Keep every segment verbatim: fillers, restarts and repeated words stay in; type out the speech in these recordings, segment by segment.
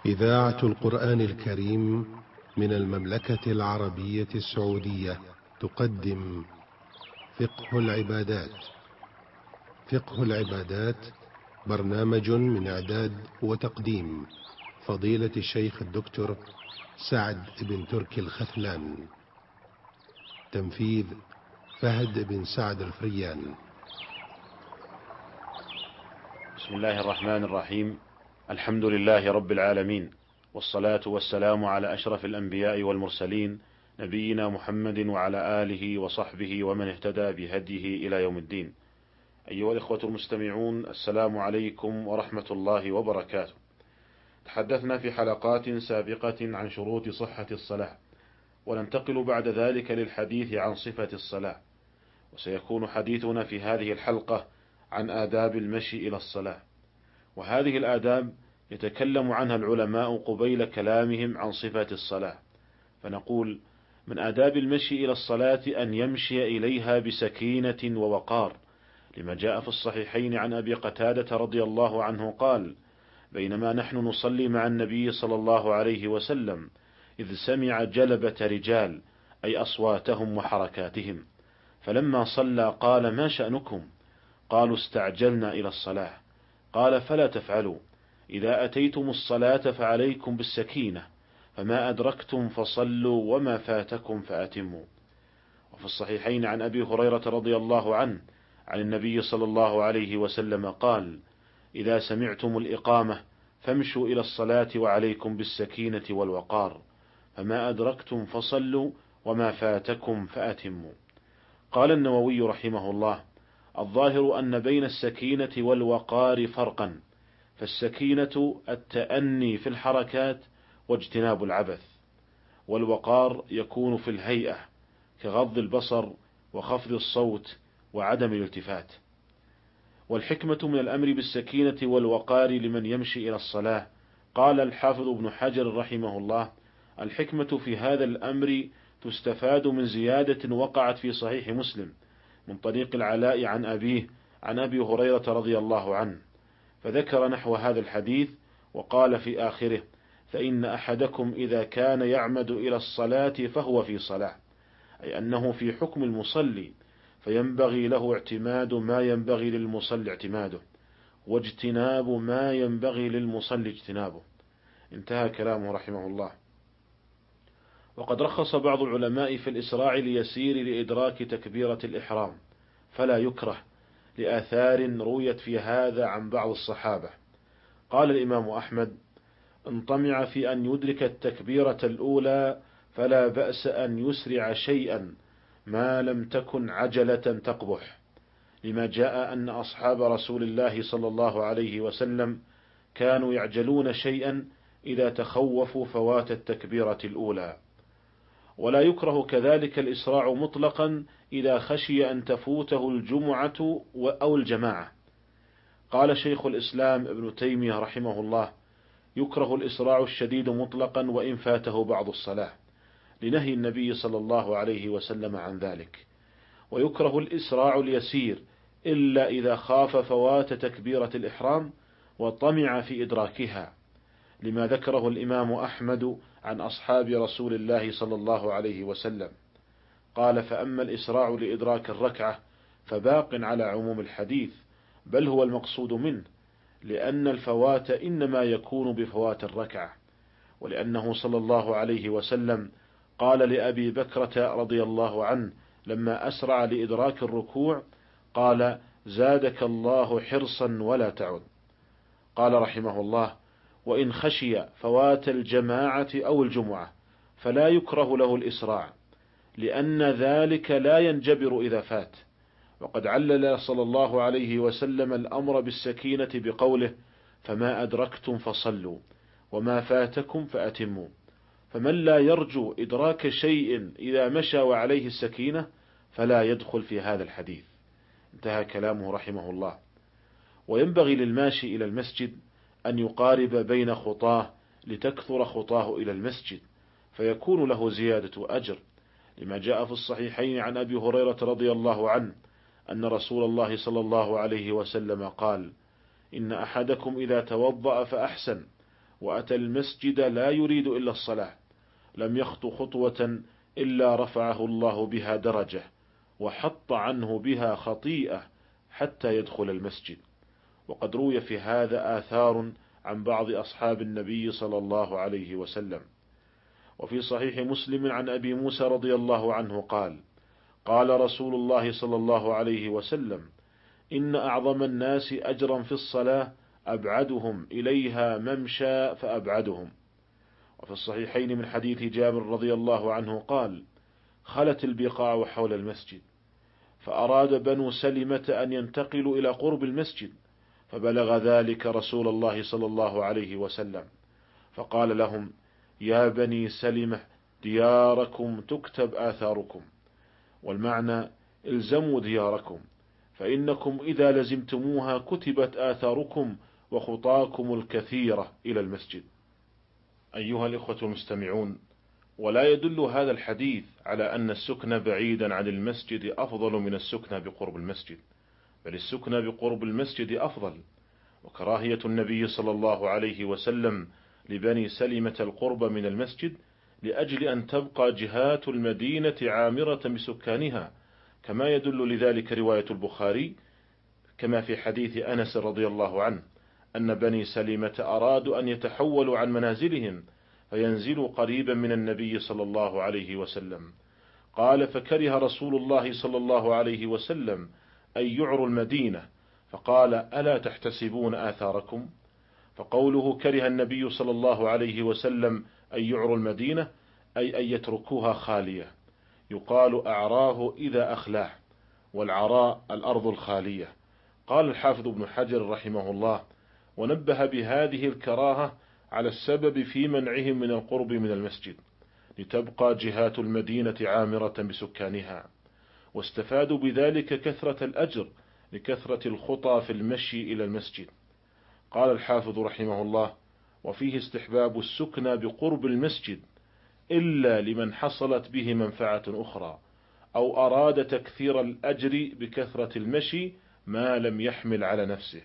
إذاعة القرآن الكريم من المملكة العربية السعودية تقدم فقه العبادات. فقه العبادات برنامج من إعداد وتقديم فضيلة الشيخ الدكتور سعد بن تركي الخثلان. تنفيذ فهد بن سعد الفريان. بسم الله الرحمن الرحيم. الحمد لله رب العالمين، والصلاة والسلام على أشرف الأنبياء والمرسلين، نبينا محمد وعلى آله وصحبه ومن اهتدى بهديه إلى يوم الدين. أيها الإخوة المستمعون، السلام عليكم ورحمة الله وبركاته. تحدثنا في حلقات سابقة عن شروط صحة الصلاة، وننتقل بعد ذلك للحديث عن صفة الصلاة، وسيكون حديثنا في هذه الحلقة عن آداب المشي إلى الصلاة. وهذه الآداب يتكلم عنها العلماء قبيل كلامهم عن صفة الصلاة، فنقول: من آداب المشي إلى الصلاة أن يمشي إليها بسكينة ووقار، لما جاء في الصحيحين عن أبي قتادة رضي الله عنه قال: بينما نحن نصلي مع النبي صلى الله عليه وسلم إذ سمع جلبة رجال، أي أصواتهم وحركاتهم، فلما صلى قال: ما شأنكم؟ قالوا: استعجلنا إلى الصلاة. قال: فلا تفعلوا، إذا أتيتم الصلاة فعليكم بالسكينة، فما أدركتم فصلوا وما فاتكم فأتموا. وفي الصحيحين عن أبي هريرة رضي الله عنه عن النبي صلى الله عليه وسلم قال: إذا سمعتم الإقامة فامشوا إلى الصلاة وعليكم بالسكينة والوقار، فما أدركتم فصلوا وما فاتكم فأتموا. قال النووي رحمه الله: الظاهر أن بين السكينة والوقار فرقا، فالسكينة التأني في الحركات واجتناب العبث، والوقار يكون في الهيئة كغض البصر وخفض الصوت وعدم الالتفات. والحكمة من الأمر بالسكينة والوقار لمن يمشي إلى الصلاة، قال الحافظ ابن حجر رحمه الله: الحكمة في هذا الأمر تستفاد من زيادة وقعت في صحيح مسلم من طريق العلاء عن أبيه عن أبي هريرة رضي الله عنه، فذكر نحو هذا الحديث وقال في آخره: فإن أحدكم إذا كان يعمد إلى الصلاة فهو في صلاة، أي أنه في حكم المصلي، فينبغي له اعتماد ما ينبغي للمصلي اعتماده، واجتناب ما ينبغي للمصلي اجتنابه. انتهى كلامه رحمه الله. وقد رخص بعض العلماء في الإسراع ليسير لإدراك تكبيرة الإحرام، فلا يكره، لآثار رويت في هذا عن بعض الصحابة. قال الإمام أحمد: إن طمع في أن يدرك التكبيرة الأولى فلا بأس أن يسرع شيئا ما لم تكن عجلة تقبح، لما جاء أن أصحاب رسول الله صلى الله عليه وسلم كانوا يعجلون شيئا إذا تخوفوا فوات التكبيرة الأولى. ولا يكره كذلك الإسراع مطلقا إذا خشي أن تفوته الجمعة أو الجماعة. قال شيخ الإسلام ابن تيمية رحمه الله: يكره الإسراع الشديد مطلقا وإن فاته بعض الصلاة، لنهي النبي صلى الله عليه وسلم عن ذلك. ويكره الإسراع اليسير إلا إذا خاف فوات تكبيرة الإحرام وطمع في إدراكها، لما ذكره الإمام أحمد عن أصحاب رسول الله صلى الله عليه وسلم. قال: فأما الإسراع لإدراك الركعة فباق على عموم الحديث، بل هو المقصود منه، لأن الفوات إنما يكون بفوات الركعة، ولأنه صلى الله عليه وسلم قال لأبي بكرة رضي الله عنه لما أسرع لإدراك الركوع، قال: زادك الله حرصا ولا تعد. قال رحمه الله: وإن خشي فوات الجماعة أو الجمعة فلا يكره له الإسراع، لأن ذلك لا ينجبر إذا فات. وقد علل صلى الله عليه وسلم الأمر بالسكينة بقوله: فما أدركتم فصلوا وما فاتكم فأتموا. فمن لا يرجو إدراك شيء إذا مشى وعليه السكينة فلا يدخل في هذا الحديث. انتهى كلامه رحمه الله. وينبغي للماشي إلى المسجد أن يقارب بين خطاه لتكثر خطاه إلى المسجد، فيكون له زيادة أجر، لما جاء في الصحيحين عن أبي هريرة رضي الله عنه أن رسول الله صلى الله عليه وسلم قال: إن أحدكم إذا توضأ فأحسن وأتى المسجد لا يريد إلا الصلاة لم يخط خطوة إلا رفعه الله بها درجة وحط عنه بها خطيئة حتى يدخل المسجد. وقد روي في هذا آثار عن بعض أصحاب النبي صلى الله عليه وسلم. وفي صحيح مسلم عن أبي موسى رضي الله عنه قال: قال رسول الله صلى الله عليه وسلم: إن أعظم الناس أجرا في الصلاة أبعدهم إليها ممشى فأبعدهم. وفي الصحيحين من حديث جابر رضي الله عنه قال: خلت البقاع حول المسجد، فأراد بنو سلمة أن ينتقلوا إلى قرب المسجد، فبلغ ذلك رسول الله صلى الله عليه وسلم، فقال لهم: يا بني سلمة دياركم تكتب آثاركم، والمعنى الزموا دياركم، فإنكم إذا لزمتموها كتبت آثاركم وخطاكم الكثيرة إلى المسجد. أيها الإخوة المستمعون، ولا يدل هذا الحديث على أن السكن بعيدا عن المسجد أفضل من السكن بقرب المسجد، بل السكن بقرب المسجد أفضل. وكراهية النبي صلى الله عليه وسلم لبني سلمة القرب من المسجد لأجل أن تبقى جهات المدينة عامرة بسكانها، كما يدل لذلك رواية البخاري كما في حديث أنس رضي الله عنه أن بني سلمة أرادوا أن يتحولوا عن منازلهم فينزلوا قريبا من النبي صلى الله عليه وسلم. قال: فكره رسول الله صلى الله عليه وسلم أن يعروا المدينة، فقال: ألا تحتسبون آثاركم؟ فقوله كره النبي صلى الله عليه وسلم أن يعروا المدينة أي أن يتركوها خالية. يقال أعراه إذا أخلاه، والعراء الأرض الخالية. قال الحافظ ابن حجر رحمه الله: ونبه بهذه الكراهة على السبب في منعهم من القرب من المسجد لتبقى جهات المدينة عامرة بسكانها، واستفادوا بذلك كثرة الأجر لكثرة الخطى في المشي إلى المسجد. قال الحافظ رحمه الله: وفيه استحباب السكن بقرب المسجد إلا لمن حصلت به منفعة أخرى أو أراد تكثير الأجر بكثرة المشي ما لم يحمل على نفسه.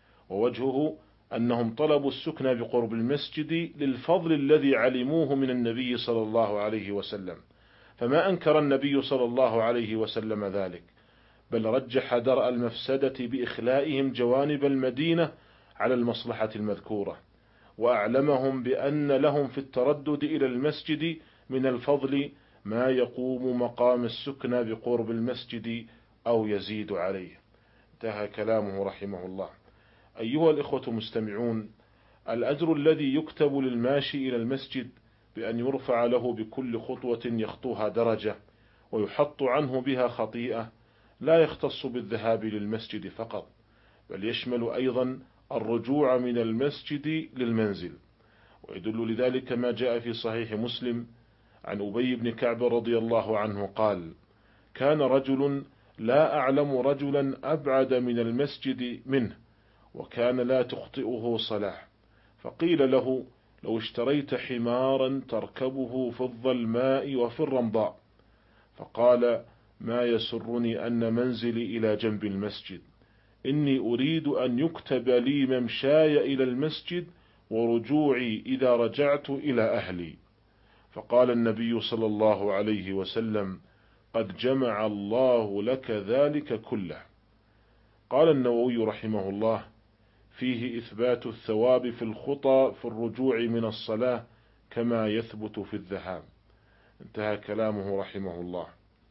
ووجهه أنهم طلبوا السكن بقرب المسجد للفضل الذي علموه من النبي صلى الله عليه وسلم، فما أنكر النبي صلى الله عليه وسلم ذلك، بل رجح درء المفسدة بإخلائهم جوانب المدينة على المصلحة المذكورة، وأعلمهم بأن لهم في التردد إلى المسجد من الفضل ما يقوم مقام السكن بقرب المسجد أو يزيد عليه. انتهى كلامه رحمه الله. أيها الإخوة المستمعون، الأجر الذي يكتب للماشي إلى المسجد بأن يرفع له بكل خطوة يخطوها درجة ويحط عنه بها خطيئة لا يختص بالذهاب للمسجد فقط، بل يشمل أيضا الرجوع من المسجد للمنزل. ويدل لذلك ما جاء في صحيح مسلم عن أبي بن كعب رضي الله عنه قال: كان رجل لا أعلم رجلا أبعد من المسجد منه، وكان لا تخطئه صلاة، فقيل له: لو اشتريت حمارا تركبه في الظلماء وفي الرمضاء. فقال: ما يسرني أن منزلي إلى جنب المسجد، إني أريد أن يكتب لي ممشاي إلى المسجد ورجوعي إذا رجعت إلى أهلي. فقال النبي صلى الله عليه وسلم: قد جمع الله لك ذلك كله. قال النووي رحمه الله: فيه إثبات الثواب في الخطى في الرجوع من الصلاة كما يثبت في الذهاب. انتهى كلامه رحمه الله.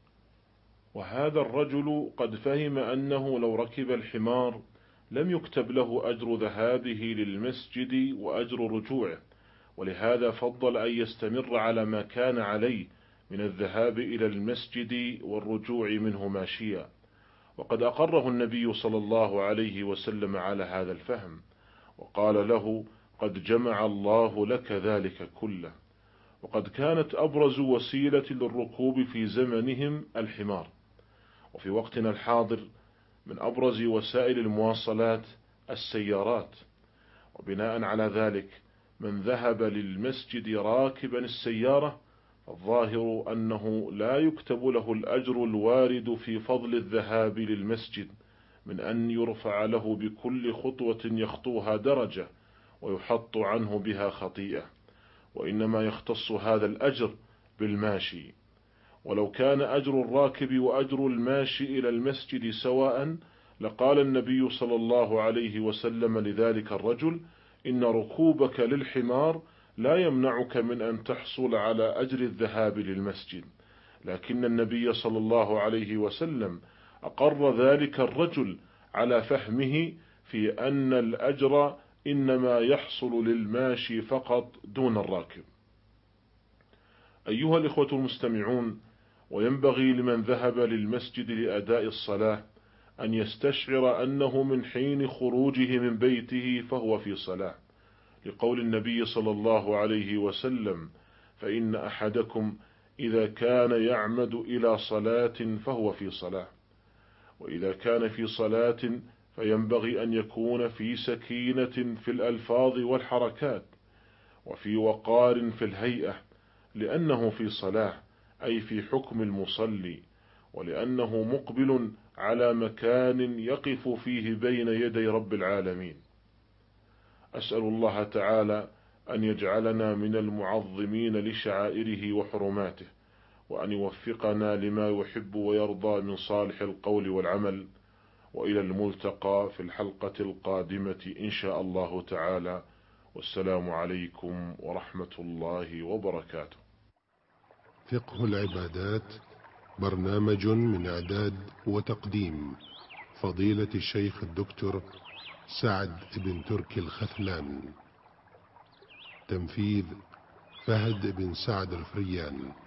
وهذا الرجل قد فهم أنه لو ركب الحمار لم يكتب له أجر ذهابه للمسجد وأجر رجوعه، ولهذا فضل أن يستمر على ما كان عليه من الذهاب إلى المسجد والرجوع منه ماشيا. وقد أقره النبي صلى الله عليه وسلم على هذا الفهم، وقال له: قد جمع الله لك ذلك كله. وقد كانت أبرز وسيلة للركوب في زمنهم الحمار، وفي وقتنا الحاضر من أبرز وسائل المواصلات السيارات. وبناء على ذلك من ذهب للمسجد راكبا السيارة الظاهر أنه لا يكتب له الأجر الوارد في فضل الذهاب للمسجد من أن يرفع له بكل خطوة يخطوها درجة ويحط عنه بها خطيئة، وإنما يختص هذا الأجر بالماشي. ولو كان أجر الراكب وأجر الماشي إلى المسجد سواء لقال النبي صلى الله عليه وسلم لذلك الرجل: إن ركوبك للحمار لا يمنعك من أن تحصل على أجر الذهاب للمسجد. لكن النبي صلى الله عليه وسلم أقر ذلك الرجل على فهمه في أن الأجر إنما يحصل للماشي فقط دون الراكب. أيها الإخوة المستمعون، وينبغي لمن ذهب للمسجد لأداء الصلاة أن يستشعر أنه من حين خروجه من بيته فهو في صلاة، لقول النبي صلى الله عليه وسلم: فإن أحدكم إذا كان يعمد إلى صلاة فهو في صلاة. وإذا كان في صلاة فينبغي أن يكون في سكينة في الألفاظ والحركات، وفي وقار في الهيئة، لأنه في صلاة أي في حكم المصلي، ولأنه مقبل على مكان يقف فيه بين يدي رب العالمين. أسأل الله تعالى أن يجعلنا من المعظمين لشعائره وحرماته، وأن يوفقنا لما يحب ويرضى من صالح القول والعمل. وإلى الملتقى في الحلقة القادمة إن شاء الله تعالى، والسلام عليكم ورحمة الله وبركاته. فقه العبادات برنامج من إعداد وتقديم فضيلة الشيخ الدكتور سعد بن تركي الخثلان. تنفيذ فهد بن سعد الفريان.